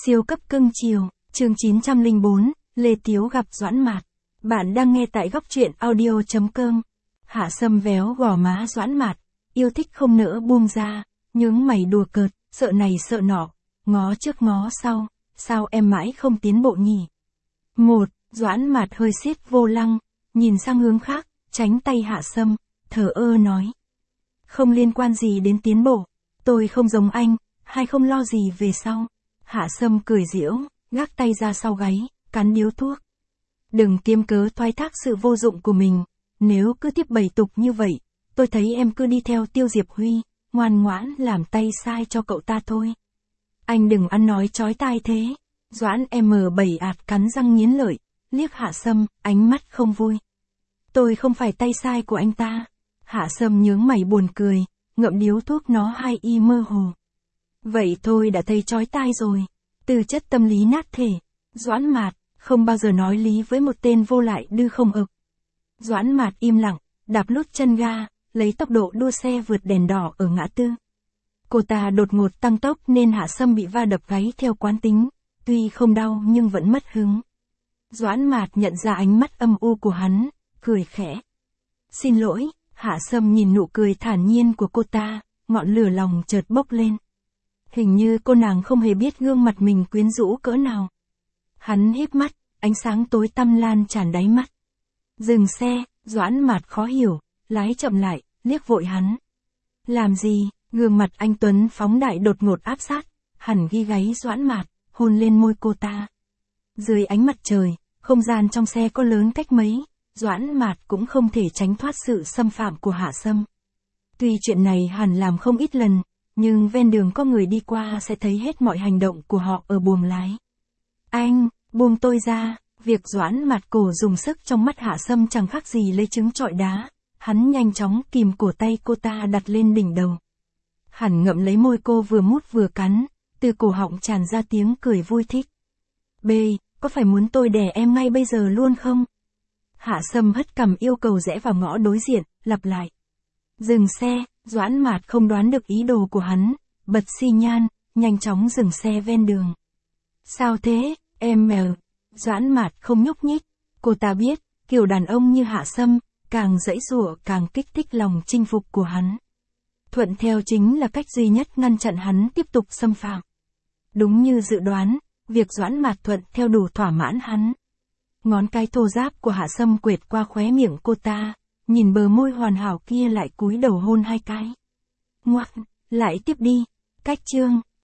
Siêu cấp cưng chiều, chương 904, Lê Tiếu gặp Doãn Mạt. Bạn đang nghe tại góc truyện audio.com. Hạ Sâm véo gò má Doãn Mạt, yêu thích không nỡ buông ra, nhướng mày đùa cợt, sợ này sợ nọ, ngó trước ngó sau, sao em mãi không tiến bộ nhỉ? Doãn Mạt hơi siết vô lăng, nhìn sang hướng khác, tránh tay Hạ Sâm, thờ ơ nói. Không liên quan gì đến tiến bộ, tôi không giống anh, hay không lo gì về sau. Hạ Sâm cười giễu, gác tay ra sau gáy, cắn điếu thuốc. Đừng kiếm cớ thoái thác sự vô dụng của mình, nếu cứ tiếp bày tục như vậy, tôi thấy em cứ đi theo Tiêu Diệp Huy, ngoan ngoãn làm tay sai cho cậu ta thôi. Anh đừng ăn nói chói tai thế. Doãn M7 ạt cắn răng nghiến lợi, liếc Hạ Sâm, ánh mắt không vui. Tôi không phải tay sai của anh ta. Hạ Sâm nhướng mày buồn cười, ngậm điếu thuốc nó hai y mơ hồ. Vậy thôi đã thấy chói tai rồi. Tư chất tâm lý nát thể. Doãn Mạt, không bao giờ nói lý với một tên vô lại đư không ực. Doãn Mạt im lặng, đạp lút chân ga, lấy tốc độ đua xe vượt đèn đỏ ở ngã tư. Cô ta đột ngột tăng tốc nên Hạ Sâm bị va đập gáy theo quán tính, tuy không đau nhưng vẫn mất hứng. Doãn Mạt nhận ra ánh mắt âm u của hắn, cười khẽ. Xin lỗi. Hạ Sâm nhìn nụ cười thản nhiên của cô ta, ngọn lửa lòng chợt bốc lên. Hình như cô nàng không hề biết gương mặt mình quyến rũ cỡ nào. Hắn híp mắt, ánh sáng tối tăm lan tràn đáy mắt. Dừng xe. Doãn Mạt khó hiểu, lái chậm lại, liếc vội hắn. Làm gì? Gương mặt anh tuấn phóng đại đột ngột áp sát, hẳn ghi gáy Doãn Mạt, hôn lên môi cô ta. Dưới ánh mặt trời, không gian trong xe có lớn cách mấy, Doãn Mạt cũng không thể tránh thoát sự xâm phạm của Hạ Sâm. Tuy chuyện này hẳn làm không ít lần, nhưng ven đường có người đi qua sẽ thấy hết mọi hành động của họ ở buồng lái. Anh, buông tôi ra. Việc Doãn Mạt cổ dùng sức trong mắt Hạ Sâm chẳng khác gì lấy trứng trọi đá. Hắn nhanh chóng kìm cổ tay cô ta đặt lên đỉnh đầu. Hắn ngậm lấy môi cô vừa mút vừa cắn, từ cổ họng tràn ra tiếng cười vui thích. B, có phải muốn tôi đẻ em ngay bây giờ luôn không? Hạ Sâm hất cằm yêu cầu rẽ vào ngõ đối diện, lặp lại. Dừng xe. Doãn Mạt không đoán được ý đồ của hắn, bật xi nhan, nhanh chóng dừng xe ven đường. Sao thế, em mèo? Doãn Mạt không nhúc nhích, cô ta biết, kiểu đàn ông như Hạ Sâm, càng giãy giụa càng kích thích lòng chinh phục của hắn. Thuận theo chính là cách duy nhất ngăn chặn hắn tiếp tục xâm phạm. Đúng như dự đoán, việc Doãn Mạt thuận theo đủ thỏa mãn hắn. Ngón cái thô ráp của Hạ Sâm quệt qua khóe miệng cô ta, nhìn bờ môi hoàn hảo kia lại cúi đầu hôn hai cái. Ngoắc, lại tiếp đi. Cách chương.